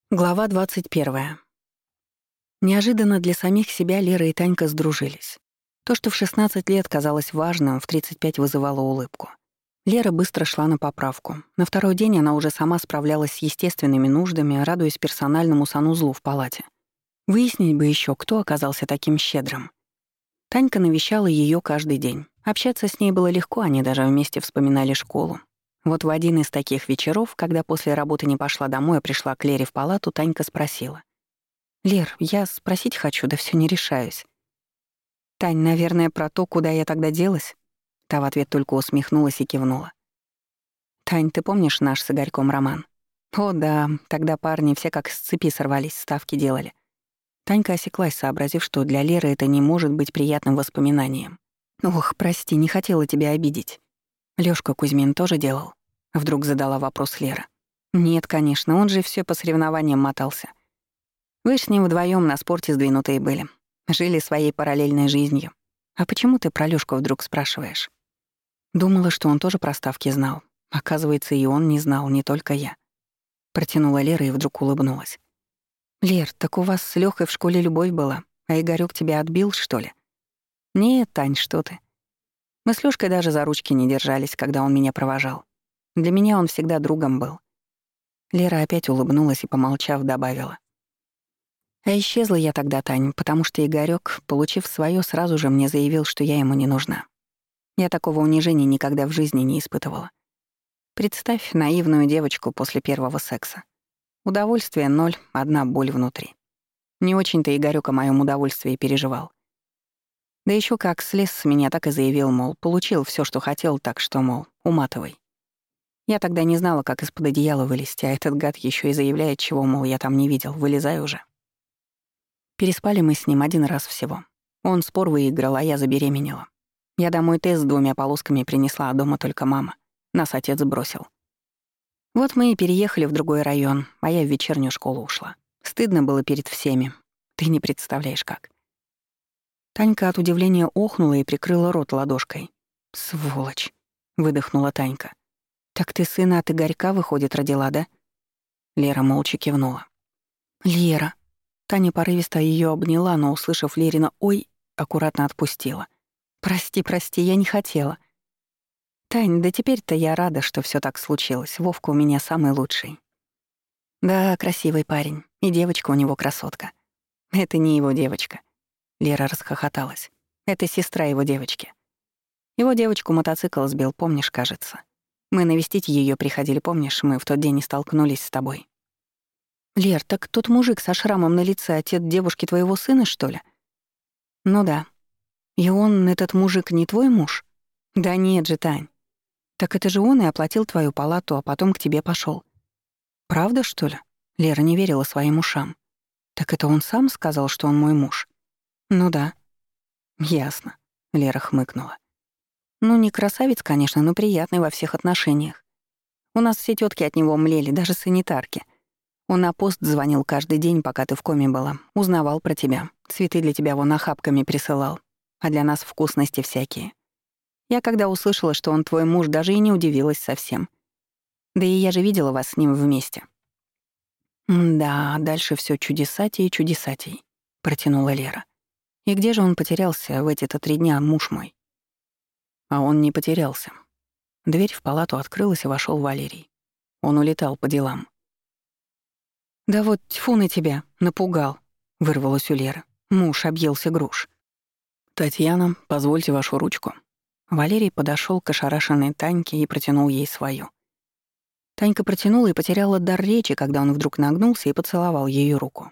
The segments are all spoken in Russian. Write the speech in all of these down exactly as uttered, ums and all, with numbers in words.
Глава двадцать первая. Неожиданно для самих себя Лера и Танька сдружились. То, что в шестнадцать лет казалось важным, в тридцать пять вызывало улыбку. Лера быстро шла на поправку. На второй день она уже сама справлялась с естественными нуждами, радуясь персональному санузлу в палате. Выяснить бы еще, кто оказался таким щедрым. Танька навещала ее каждый день. Общаться с ней было легко, они даже вместе вспоминали школу. Вот в один из таких вечеров, когда после работы не пошла домой, а пришла к Лере в палату, Танька спросила. «Лер, я спросить хочу, да все не решаюсь». «Тань, наверное, про то, куда я тогда делась?» Та в ответ только усмехнулась и кивнула. «Тань, ты помнишь наш с Игорьком роман?» «О да, тогда парни все как с цепи сорвались, ставки делали». Танька осеклась, сообразив, что для Леры это не может быть приятным воспоминанием. «Ох, прости, не хотела тебя обидеть. Лёшка Кузьмин тоже делал?» Вдруг задала вопрос Лера. «Нет, конечно, он же все по соревнованиям мотался. Вы ж с ним вдвоем на спорте сдвинутые были. Жили своей параллельной жизнью. А почему ты про Лёшку вдруг спрашиваешь?» Думала, что он тоже про ставки знал. Оказывается, и он не знал, не только я. Протянула Лера и вдруг улыбнулась. «Лер, так у вас с Лёхой в школе любовь была, а Игорёк тебя отбил, что ли?» «Нет, Тань, что ты. Мы с Лёшкой даже за ручки не держались, когда он меня провожал. Для меня он всегда другом был». Лера опять улыбнулась и, помолчав, добавила. «А исчезла я тогда, Тань, потому что Игорёк, получив своё, сразу же мне заявил, что я ему не нужна. Я такого унижения никогда в жизни не испытывала. Представь наивную девочку после первого секса. Удовольствие ноль, одна боль внутри. Не очень-то Игорёк о моём удовольствии переживал. Да ещё как слез с меня, так и заявил, мол, получил всё, что хотел, так что, мол, уматывай. Я тогда не знала, как из-под одеяла вылезти, а этот гад ещё и заявляет, чего, мол, я там не видел, вылезай уже. Переспали мы с ним один раз всего. Он спор выиграл, а я забеременела. Я домой тест с двумя полосками принесла, а дома только мама. Нас отец бросил. Вот мы и переехали в другой район, а я в вечернюю школу ушла. Стыдно было перед всеми. Ты не представляешь, как». Танька от удивления охнула и прикрыла рот ладошкой. «Сволочь!» — выдохнула Танька. «Так ты сына от Игорька, выходит, родила, да?» Лера молча кивнула. «Лера!» Таня порывисто её обняла, но, услышав Лерина «ой», аккуратно отпустила. «Прости, прости, я не хотела». «Тань, да теперь-то я рада, что всё так случилось. Вовка у меня самый лучший». «Да, красивый парень. И девочка у него красотка». «Это не его девочка». Лера расхохоталась. «Это сестра его девочки. Его девочку мотоцикл сбил, помнишь, кажется. Мы навестить её приходили, помнишь, мы в тот день и столкнулись с тобой». «Лер, так тот мужик со шрамом на лице отец девушки твоего сына, что ли?» «Ну да. И он, этот мужик, не твой муж?» «Да нет же, Тань. Так это же он и оплатил твою палату, а потом к тебе пошёл». «Правда, что ли?» Лера не верила своим ушам. «Так это он сам сказал, что он мой муж?» «Ну да». «Ясно», — Лера хмыкнула. «Ну, не красавец, конечно, но приятный во всех отношениях. У нас все тётки от него млели, даже санитарки. Он на пост звонил каждый день, пока ты в коме была. Узнавал про тебя. Цветы для тебя вон охапками присылал. А для нас вкусности всякие. Я когда услышала, что он твой муж, даже и не удивилась совсем. Да и я же видела вас с ним вместе». «Да, дальше всё чудесатей и чудесатей», — протянула Лера. «И где же он потерялся в эти-то три дня, муж мой?» А он не потерялся. Дверь в палату открылась, и вошёл Валерий. Он улетал по делам. «Да вот тьфу на тебя, напугал», — вырвалось у Леры. Муж объелся груш. «Татьяна, позвольте вашу ручку». Валерий подошёл к ошарашенной Таньке и протянул ей свою. Танька протянула и потеряла дар речи, когда он вдруг нагнулся и поцеловал её руку.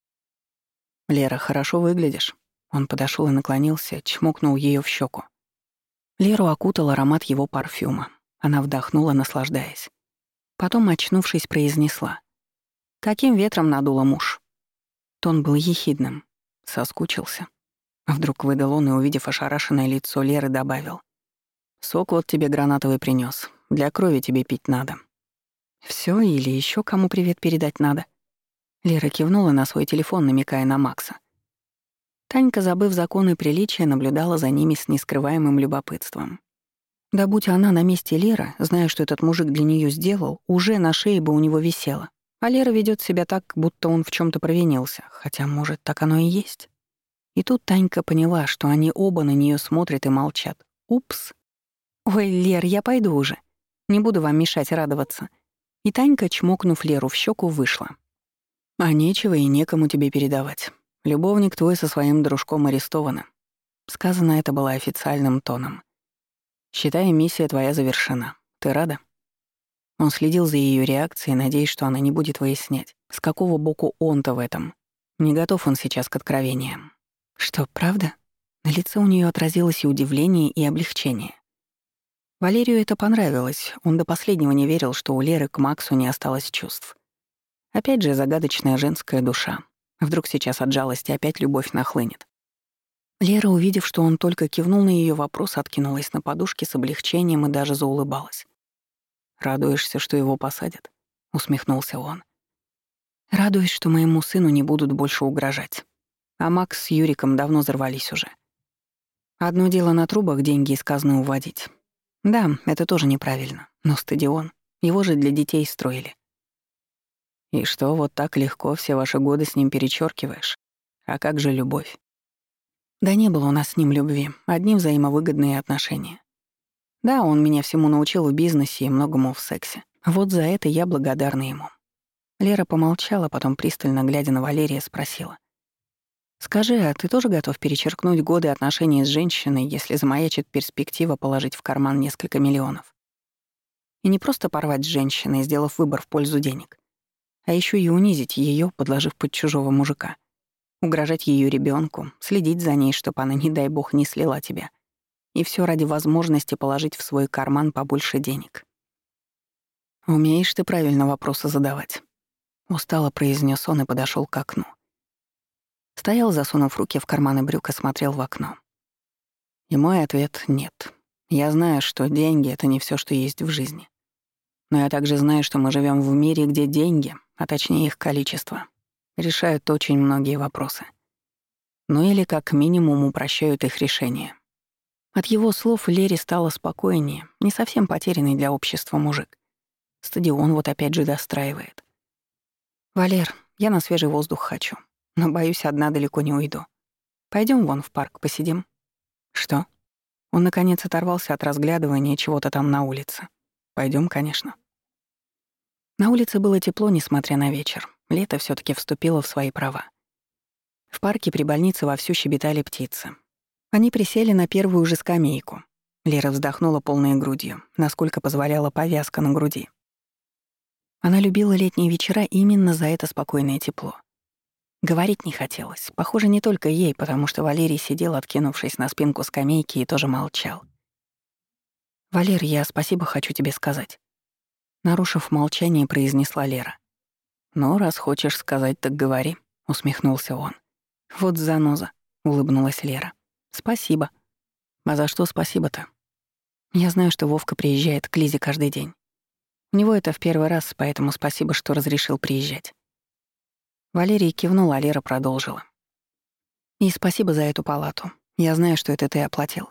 «Лера, хорошо выглядишь». Он подошёл и наклонился, чмокнул её в щеку. Леру окутал аромат его парфюма. Она вдохнула, наслаждаясь. Потом, очнувшись, произнесла. «Каким ветром надуло муж?» Тон был ехидным. Соскучился. Вдруг выдал он и, увидев ошарашенное лицо Леры, добавил. «Сок вот тебе гранатовый принёс. Для крови тебе пить надо». «Всё или ещё кому привет передать надо?» Лера кивнула на свой телефон, намекая на Макса. Танька, забыв законы приличия, наблюдала за ними с нескрываемым любопытством. Да будь она на месте Леры, зная, что этот мужик для неё сделал, уже на шее бы у него висела. А Лера ведёт себя так, будто он в чём-то провинился, хотя, может, так оно и есть. И тут Танька поняла, что они оба на неё смотрят и молчат. Упс. «Ой, Лер, я пойду уже. Не буду вам мешать радоваться». И Танька, чмокнув Леру в щеку, вышла. «А нечего и некому тебе передавать. Любовник твой со своим дружком арестованы». Сказано это было официальным тоном. «Считай, миссия твоя завершена. Ты рада?» Он следил за её реакцией, надеясь, что она не будет выяснять, с какого боку он-то в этом. Не готов он сейчас к откровениям. «Что, правда?» На лице у неё отразилось и удивление, и облегчение. Валерию это понравилось. Он до последнего не верил, что у Леры к Максу не осталось чувств. Опять же загадочная женская душа. Вдруг сейчас от жалости опять любовь нахлынет. Лера, увидев, что он только кивнул на её вопрос, откинулась на подушке с облегчением и даже заулыбалась. «Радуешься, что его посадят?» — усмехнулся он. «Радуюсь, что моему сыну не будут больше угрожать. А Макс с Юриком давно взорвались уже. Одно дело на трубах деньги из казны уводить. Да, это тоже неправильно. Но стадион. Его же для детей строили. И что, вот так легко все ваши годы с ним перечеркиваешь? А как же любовь?» Да не было у нас с ним любви, одни взаимовыгодные отношения. Да, он меня всему научил в бизнесе и многому в сексе. Вот за это я благодарна ему. Лера помолчала, потом, пристально глядя на Валерия, спросила. «Скажи, а ты тоже готов перечеркнуть годы отношений с женщиной, если замаячит перспектива положить в карман несколько миллионов? И не просто порвать с женщиной, сделав выбор в пользу денег, а еще и унизить ее, подложив под чужого мужика, угрожать ее ребенку, следить за ней, чтобы она, не дай бог, не слила тебя. И все ради возможности положить в свой карман побольше денег». «Умеешь ты правильно вопросы задавать», — устало произнес он и подошел к окну. Стоял, засунув руки в карманы брюк, и смотрел в окно. И мой ответ — нет. Я знаю, что деньги — это не все, что есть в жизни. Но я также знаю, что мы живем в мире, где деньги, а точнее их количество, решают очень многие вопросы. Ну или как минимум упрощают их решение. От его слов Лере стало спокойнее, не совсем потерянный для общества мужик. Стадион вот опять же достраивает. «Валер, я на свежий воздух хочу. Но, боюсь, одна далеко не уйду. Пойдем вон в парк, посидим». «Что?» Он, наконец, оторвался от разглядывания чего-то там на улице. Пойдем, конечно». На улице было тепло, несмотря на вечер. Лето все таки вступило в свои права. В парке при больнице вовсю щебетали птицы. Они присели на первую же скамейку. Лера вздохнула полной грудью, насколько позволяла повязка на груди. Она любила летние вечера именно за это спокойное тепло. Говорить не хотелось. Похоже, не только ей, потому что Валерий сидел, откинувшись на спинку скамейки, и тоже молчал. «Валер, я спасибо хочу тебе сказать», — нарушив молчание, произнесла Лера. «Ну, раз хочешь сказать, так говори», — усмехнулся он. «Вот заноза», — улыбнулась Лера. «Спасибо». «А за что спасибо-то?» «Я знаю, что Вовка приезжает к Лизе каждый день. У него это в первый раз, поэтому спасибо, что разрешил приезжать». Валерий кивнул, а Лера продолжила. «И спасибо за эту палату. Я знаю, что это ты оплатил».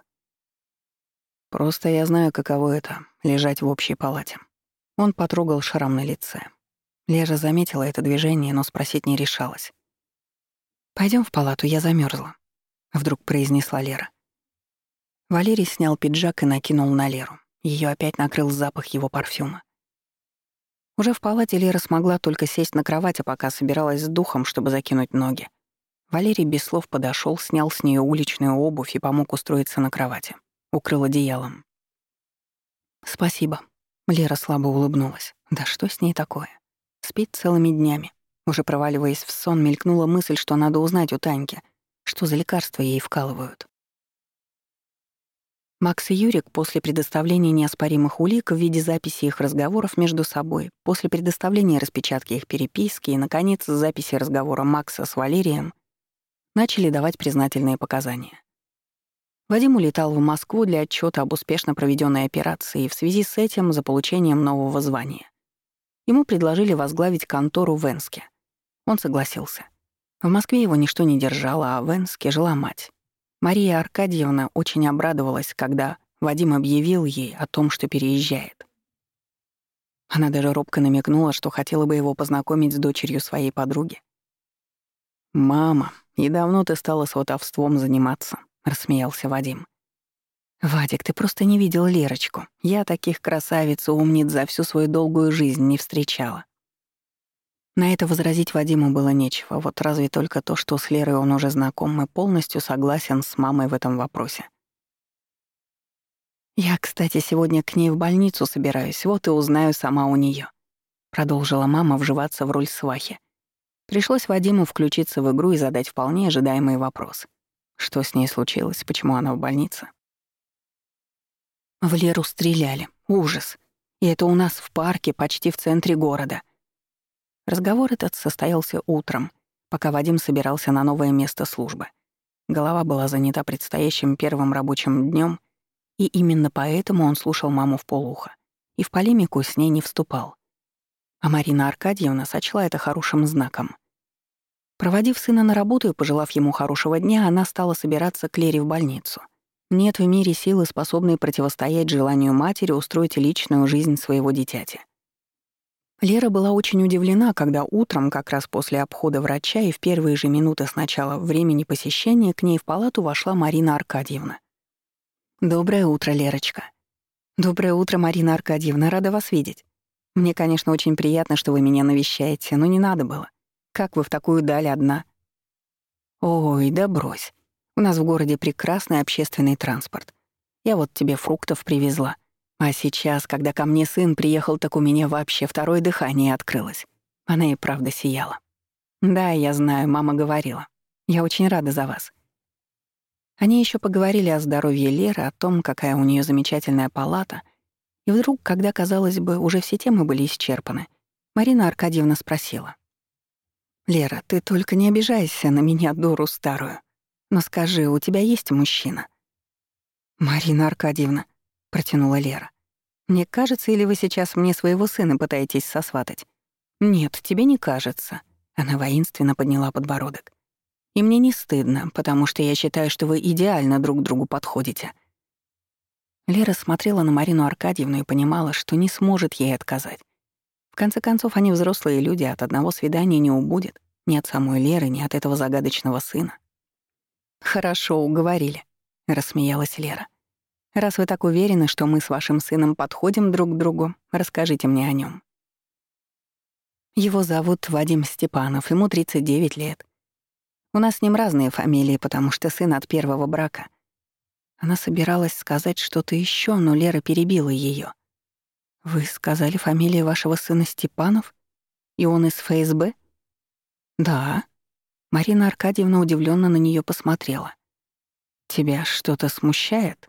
«Просто я знаю, каково это — лежать в общей палате». Он потрогал шрам на лице. Лера заметила это движение, но спросить не решалась. Пойдем в палату, я замерзла, вдруг произнесла Лера. Валерий снял пиджак и накинул на Леру. Ее опять накрыл запах его парфюма. Уже в палате Лера смогла только сесть на кровать, а пока собиралась с духом, чтобы закинуть ноги. Валерий без слов подошел, снял с нее уличную обувь и помог устроиться на кровати. Укрыл одеялом. «Спасибо». Лера слабо улыбнулась. Да что с ней такое? Спит целыми днями. Уже проваливаясь в сон, мелькнула мысль, что надо узнать у Таньки, что за лекарства ей вкалывают. Макс и Юрик после предоставления неоспоримых улик в виде записи их разговоров между собой, после предоставления распечатки их переписки и, наконец, записи разговора Макса с Валерием, начали давать признательные показания. Вадим улетал в Москву для отчета об успешно проведенной операции и в связи с этим за получением нового звания. Ему предложили возглавить контору в Энске. Он согласился. В Москве его ничто не держало, а в Энске жила мать. Мария Аркадьевна очень обрадовалась, когда Вадим объявил ей о том, что переезжает. Она даже робко намекнула, что хотела бы его познакомить с дочерью своей подруги. «Мама, и давно ты стала сватовством заниматься», — рассмеялся Вадим. «Вадик, ты просто не видел Лерочку. Я таких красавиц и умниц за всю свою долгую жизнь не встречала». На это возразить Вадиму было нечего, вот разве только то, что с Лерой он уже знаком и полностью согласен с мамой в этом вопросе. «Я, кстати, сегодня к ней в больницу собираюсь, вот и узнаю сама у неё», — продолжила мама вживаться в роль свахи. Пришлось Вадиму включиться в игру и задать вполне ожидаемый вопрос. Что с ней случилось, почему она в больнице? В Леру стреляли. Ужас. И это у нас в парке, почти в центре города. Разговор этот состоялся утром, пока Вадим собирался на новое место службы. Голова была занята предстоящим первым рабочим днем, и именно поэтому он слушал маму вполуха и в полемику с ней не вступал. А Марина Аркадьевна сочла это хорошим знаком. Проводив сына на работу и пожелав ему хорошего дня, она стала собираться к Лере в больницу. Нет в мире силы, способной противостоять желанию матери устроить личную жизнь своего дитяти. Лера была очень удивлена, когда утром, как раз после обхода врача и в первые же минуты с начала времени посещения, к ней в палату вошла Марина Аркадьевна. «Доброе утро, Лерочка». «Доброе утро, Марина Аркадьевна, рада вас видеть. Мне, конечно, очень приятно, что вы меня навещаете, но не надо было. Как вы в такую даль одна?» «Ой, да брось. У нас в городе прекрасный общественный транспорт. Я вот тебе фруктов привезла. А сейчас, когда ко мне сын приехал, так у меня вообще второе дыхание открылось». Она и правда сияла. «Да, я знаю, мама говорила. Я очень рада за вас». Они еще поговорили о здоровье Леры, о том, какая у нее замечательная палата. И вдруг, когда, казалось бы, уже все темы были исчерпаны, Марина Аркадьевна спросила. «Лера, ты только не обижайся на меня, дуру старую. Но скажи, у тебя есть мужчина?» «Марина Аркадьевна», — протянула Лера. «Мне кажется, или вы сейчас мне своего сына пытаетесь сосватать?» «Нет, тебе не кажется». Она воинственно подняла подбородок. «И мне не стыдно, потому что я считаю, что вы идеально друг другу подходите». Лера смотрела на Марину Аркадьевну и понимала, что не сможет ей отказать. В конце концов, они взрослые люди, от одного свидания не убудет. Ни от самой Леры, ни от этого загадочного сына. «Хорошо, уговорили», — рассмеялась Лера. «Раз вы так уверены, что мы с вашим сыном подходим друг к другу, расскажите мне о нем. Его зовут Вадим Степанов, ему тридцать девять лет. У нас с ним разные фамилии, потому что сын от первого брака». Она собиралась сказать что-то еще, но Лера перебила ее. «Вы сказали, фамилия вашего сына Степанов? И он из эф эс бэ?» «Да». Марина Аркадьевна удивленно на нее посмотрела. «Тебя что-то смущает?»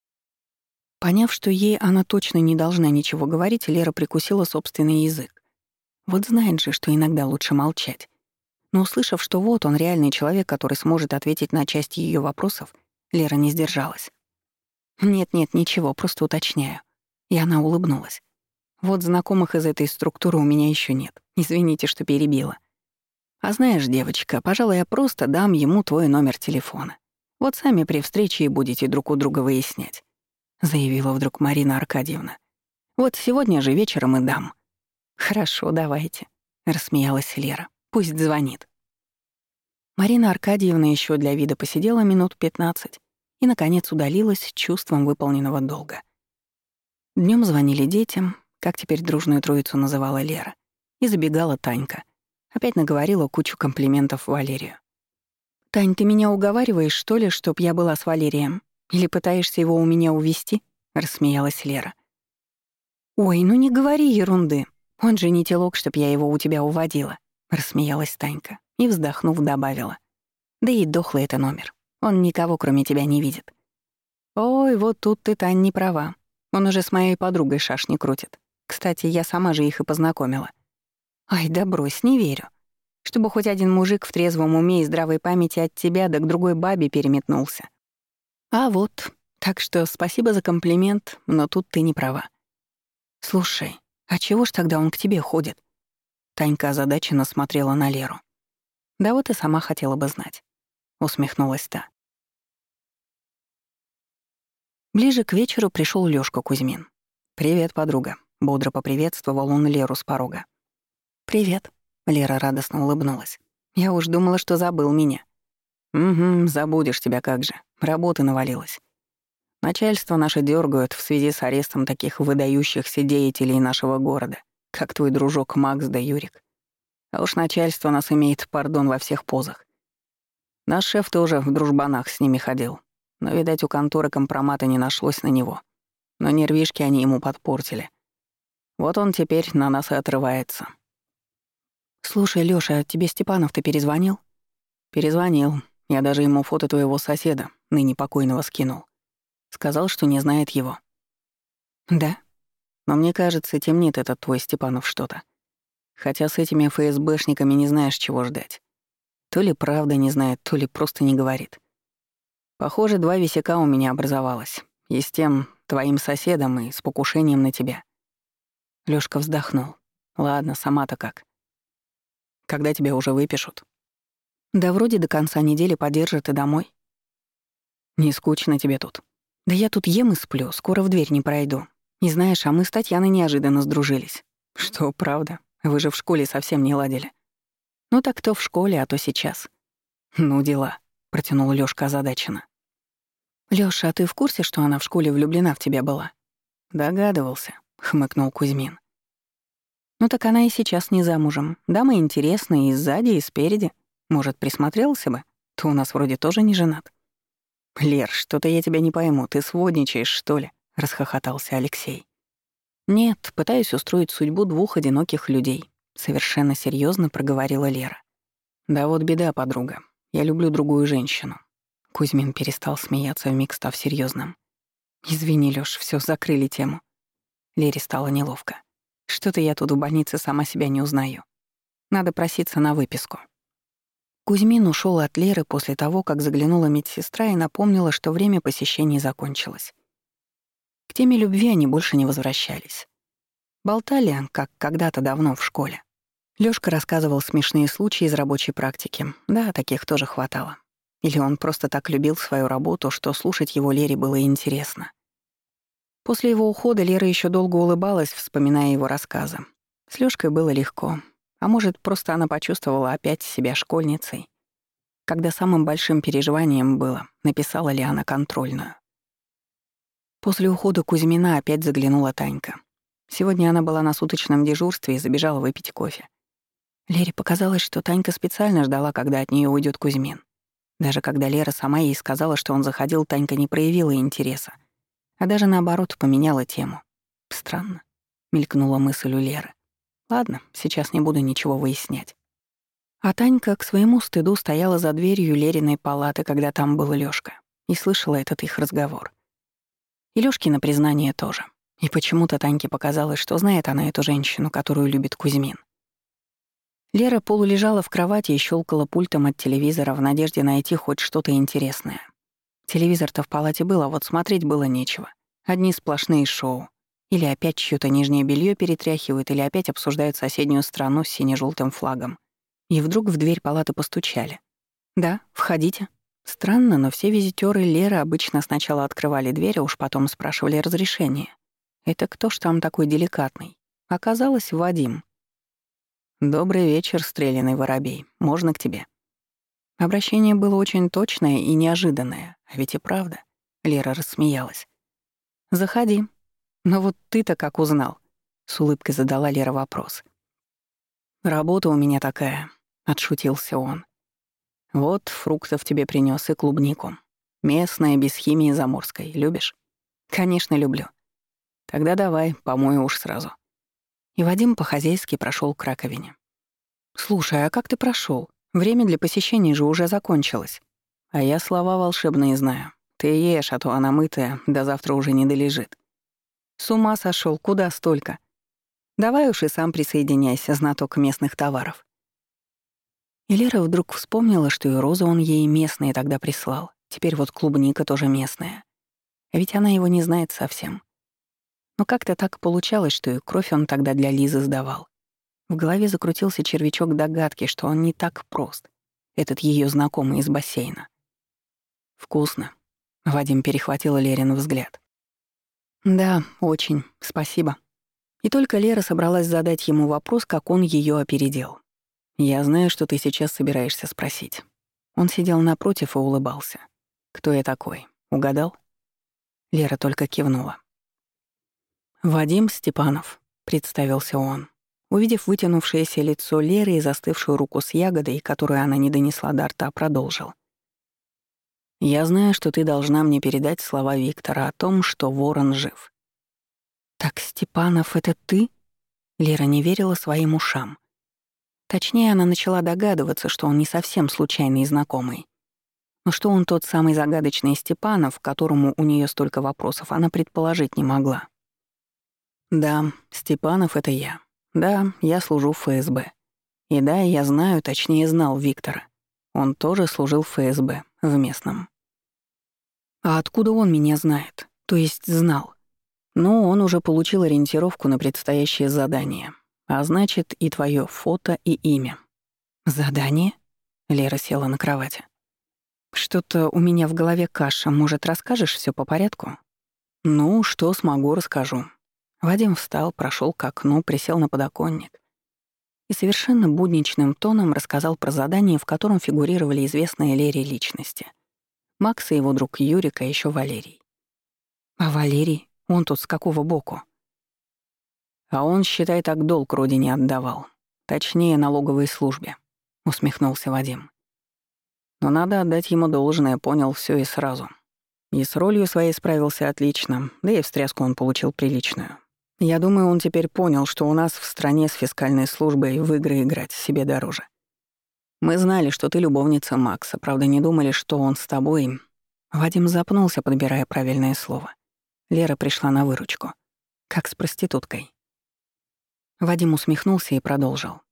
Поняв, что ей она точно не должна ничего говорить, Лера прикусила собственный язык. Вот знает же, что иногда лучше молчать. Но услышав, что вот он реальный человек, который сможет ответить на часть ее вопросов, Лера не сдержалась. «Нет-нет, ничего, просто уточняю». И она улыбнулась. «Вот знакомых из этой структуры у меня еще нет. Извините, что перебила. А знаешь, девочка, пожалуй, я просто дам ему твой номер телефона. Вот сами при встрече и будете друг у друга выяснять», — заявила вдруг Марина Аркадьевна. «Вот сегодня же вечером и дам». «Хорошо, давайте», — рассмеялась Лера. «Пусть звонит». Марина Аркадьевна еще для вида посидела минут пятнадцать и, наконец, удалилась с чувством выполненного долга. Днем звонили детям, как теперь дружную троицу называла Лера, и забегала Танька. Опять наговорила кучу комплиментов Валерию. «Тань, ты меня уговариваешь, что ли, чтоб я была с Валерием? Или пытаешься его у меня увести?» — рассмеялась Лера. «Ой, ну не говори ерунды. Он же не телок, чтоб я его у тебя уводила», — рассмеялась Танька и, вздохнув, добавила. «Да и дохлый это номер. Он никого, кроме тебя, не видит». «Ой, вот тут ты, Тань, не права. Он уже с моей подругой шашни крутит. Кстати, я сама же их и познакомила». «Ай, да брось, не верю. Чтобы хоть один мужик в трезвом уме и здравой памяти от тебя да к другой бабе переметнулся». «А вот, так что спасибо за комплимент, но тут ты не права». «Слушай, а чего ж тогда он к тебе ходит?» Танька озадаченно смотрела на Леру. «Да вот и сама хотела бы знать», — усмехнулась та. Ближе к вечеру пришел Лёшка Кузьмин. «Привет, подруга. Бодро поприветствовал он Леру с порога. «Привет», — Лера радостно улыбнулась. «Я уж думала, что забыл меня». «Угу, забудешь тебя как же. Работы навалилось. Начальство наше дёргают в связи с арестом таких выдающихся деятелей нашего города, как твой дружок Макс да Юрик. А уж начальство нас имеет пардон во всех позах. Наш шеф тоже в дружбанах с ними ходил, но, видать, у конторы компромата не нашлось на него. Но нервишки они ему подпортили. Вот он теперь на нас и отрывается». «Слушай, Лёша, тебе Степанов-то перезвонил?» «Перезвонил. Я даже ему фото твоего соседа, ныне покойного, скинул. Сказал, что не знает его». «Да? Но мне кажется, темнит этот твой Степанов что-то. Хотя с этими эф эс бэшниками не знаешь, чего ждать. То ли правда не знает, то ли просто не говорит. Похоже, два висяка у меня образовалось. И с тем твоим соседом, и с покушением на тебя». Лёшка вздохнул. «Ладно, сама-то как? Когда тебя уже выпишут?» «Да вроде до конца недели подержат и домой». «Не скучно тебе тут?» «Да я тут ем и сплю, скоро в дверь не пройду. Не знаешь, а мы с Татьяной неожиданно сдружились». «Что, правда? Вы же в школе совсем не ладили». «Ну так то в школе, а то сейчас». «Ну дела», — протянул Лёшка озадаченно. «Лёша, а ты в курсе, что она в школе влюблена в тебя была?» «Догадывался», — хмыкнул Кузьмин. «Ну так она и сейчас не замужем. Дама интересная и сзади, и спереди. Может, присмотрелся бы? Ты у нас вроде тоже не женат». «Лер, что-то я тебя не пойму. Ты сводничаешь, что ли?» — расхохотался Алексей. «Нет, пытаюсь устроить судьбу двух одиноких людей», — совершенно серьезно проговорила Лера. «Да вот беда, подруга. Я люблю другую женщину». Кузьмин перестал смеяться, вмиг став серьезным. «Извини, Лёш, всё, закрыли тему». Лере стало неловко. «Что-то я тут в больнице сама себя не узнаю. Надо проситься на выписку». Кузьмин ушёл от Леры после того, как заглянула медсестра и напомнила, что время посещений закончилось. К теме любви они больше не возвращались. Болтали, как когда-то давно в школе. Лёшка рассказывал смешные случаи из рабочей практики. Да, таких тоже хватало. Или он просто так любил свою работу, что слушать его Лере было интересно. После его ухода Лера ещё долго улыбалась, вспоминая его рассказы. С Лёшкой было легко. А может, просто она почувствовала опять себя школьницей, когда самым большим переживанием было, написала ли она контрольную. После ухода Кузьмина опять заглянула Танька. Сегодня она была на суточном дежурстве и забежала выпить кофе. Лере показалось, что Танька специально ждала, когда от неё уйдёт Кузьмин. Даже когда Лера сама ей сказала, что он заходил, Танька не проявила интереса, а даже наоборот поменяла тему. «Странно», — мелькнула мысль у Леры. «Ладно, сейчас не буду ничего выяснять». А Танька к своему стыду стояла за дверью Лериной палаты, когда там был Лёшка, и слышала этот их разговор. И Лёшкино признание тоже. И почему-то Таньке показалось, что знает она эту женщину, которую любит Кузьмин. Лера полулежала в кровати и щёлкала пультом от телевизора в надежде найти хоть что-то интересное. Телевизор-то в палате был, а вот смотреть было нечего. Одни сплошные шоу. Или опять чьё-то нижнее белье перетряхивают, или опять обсуждают соседнюю страну с сине-желтым флагом. И вдруг в дверь палаты постучали. «Да, входите». Странно, но все визитёры Леры обычно сначала открывали дверь, а уж потом спрашивали разрешение. Это кто ж там такой деликатный? Оказалось, Вадим. «Добрый вечер, стреляный воробей. Можно к тебе?» Обращение было очень точное и неожиданное, а ведь и правда. Лера рассмеялась. «Заходи. Но вот ты-то как узнал?» С улыбкой задала Лера вопрос. «Работа у меня такая», — отшутился он. «Вот фруктов тебе принёс и клубнику. Местная, без химии заморской. Любишь?» «Конечно, люблю». «Тогда давай, помою уж сразу». И Вадим по-хозяйски прошёл к раковине. «Слушай, а как ты прошёл? Время для посещений же уже закончилось». «А я слова волшебные знаю. Ты ешь, а то она мытая, до завтра уже не долежит». «С ума сошёл, куда столько? Давай уж и сам присоединяйся, знаток местных товаров». И Лера вдруг вспомнила, что и розы он ей местные тогда прислал. Теперь вот клубника тоже местная. А ведь она его не знает совсем. Но как-то так получалось, что и кровь он тогда для Лизы сдавал. В голове закрутился червячок догадки, что он не так прост, этот её знакомый из бассейна. «Вкусно», — Вадим перехватил Лерин взгляд. «Да, очень, спасибо». И только Лера собралась задать ему вопрос, как он ее опередил. «Я знаю, что ты сейчас собираешься спросить». Он сидел напротив и улыбался. «Кто я такой? Угадал?» Лера только кивнула. «Вадим Степанов», — представился он. Увидев вытянувшееся лицо Леры и застывшую руку с ягодой, которую она не донесла до рта, продолжил. «Я знаю, что ты должна мне передать слова Виктора о том, что Ворон жив». «Так, Степанов, это ты?» Лера не верила своим ушам. Точнее, она начала догадываться, что он не совсем случайный знакомый. Но что он тот самый загадочный Степанов, к которому у нее столько вопросов, она предположить не могла. «Да, Степанов — это я. Да, я служу в ФСБ. И да, я знаю, точнее знал Виктора. Он тоже служил в ФСБ, в местном». «А откуда он меня знает? То есть знал?» «Ну, он уже получил ориентировку на предстоящее задание. А значит, и твое фото, и имя». «Задание?» Лера села на кровати. «Что-то у меня в голове каша. Может, расскажешь все по порядку?» «Ну, что смогу, расскажу». Вадим встал, прошел к окну, присел на подоконник и совершенно будничным тоном рассказал про задание, в котором фигурировали известные Лере личности. Макс и его друг Юрик, а ещё Валерий. «А Валерий? Он тут с какого боку?» «А он, считай, так долг родине отдавал. Точнее, налоговой службе», — усмехнулся Вадим. «Но надо отдать ему должное, понял всё и сразу. И с ролью своей справился отлично, да и встряску он получил приличную. Я думаю, он теперь понял, что у нас в стране с фискальной службой в игры играть себе дороже. Мы знали, что ты любовница Макса, правда, не думали, что он с тобой...» Вадим запнулся, подбирая правильное слово. Лера пришла на выручку. «Как с проституткой». Вадим усмехнулся и продолжил.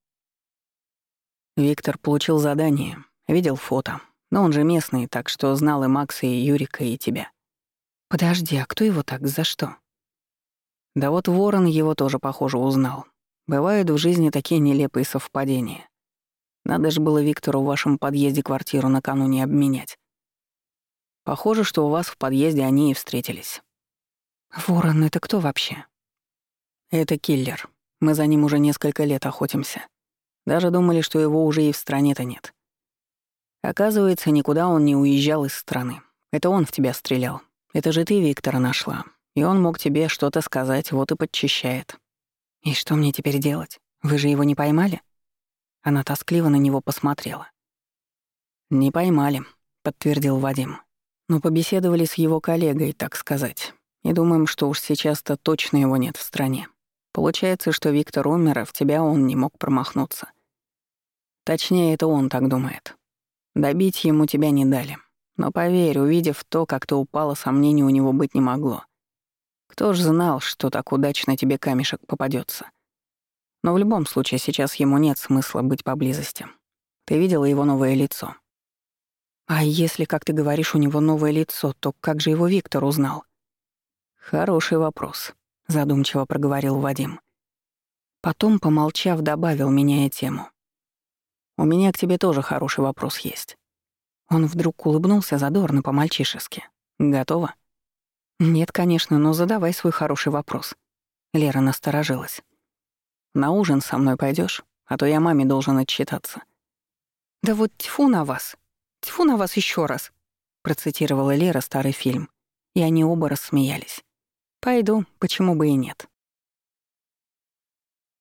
Виктор получил задание, видел фото. Но он же местный, так что знал и Макса, и Юрика, и тебя. «Подожди, а кто его так, за что?» Да вот Ворон его тоже, похоже, узнал. Бывают в жизни такие нелепые совпадения. Надо же было Виктору в вашем подъезде квартиру накануне обменять. Похоже, что у вас в подъезде они и встретились. «Ворон — это кто вообще?» «Это киллер. Мы за ним уже несколько лет охотимся. Даже думали, что его уже и в стране-то нет. Оказывается, никуда он не уезжал из страны. Это он в тебя стрелял. Это же ты Виктора нашла. И он мог тебе что-то сказать, вот и подчищает». «И что мне теперь делать? Вы же его не поймали?» Она тоскливо на него посмотрела. «Не поймали», — подтвердил Вадим. «Но побеседовали с его коллегой, так сказать. И думаем, что уж сейчас-то точно его нет в стране. Получается, что Виктор умер, а в тебя он не мог промахнуться. Точнее, это он так думает. Добить ему тебя не дали. Но поверь, увидев то, как ты упала, сомнений у него быть не могло. Кто ж знал, что так удачно тебе камешек попадется. Но в любом случае сейчас ему нет смысла быть поблизости. Ты видела его новое лицо?» «А если, как ты говоришь, у него новое лицо, то как же его Виктор узнал?» «Хороший вопрос», — задумчиво проговорил Вадим. Потом, помолчав, добавил, меняя тему. «У меня к тебе тоже хороший вопрос есть». Он вдруг улыбнулся задорно по-мальчишески. «Готова?» «Нет, конечно, но задавай свой хороший вопрос». Лера насторожилась. «На ужин со мной пойдешь, а то я маме должен отчитаться». «Да вот тьфу на вас! Тьфу на вас еще раз!» процитировала Лера старый фильм, и они оба рассмеялись. «Пойду, почему бы и нет».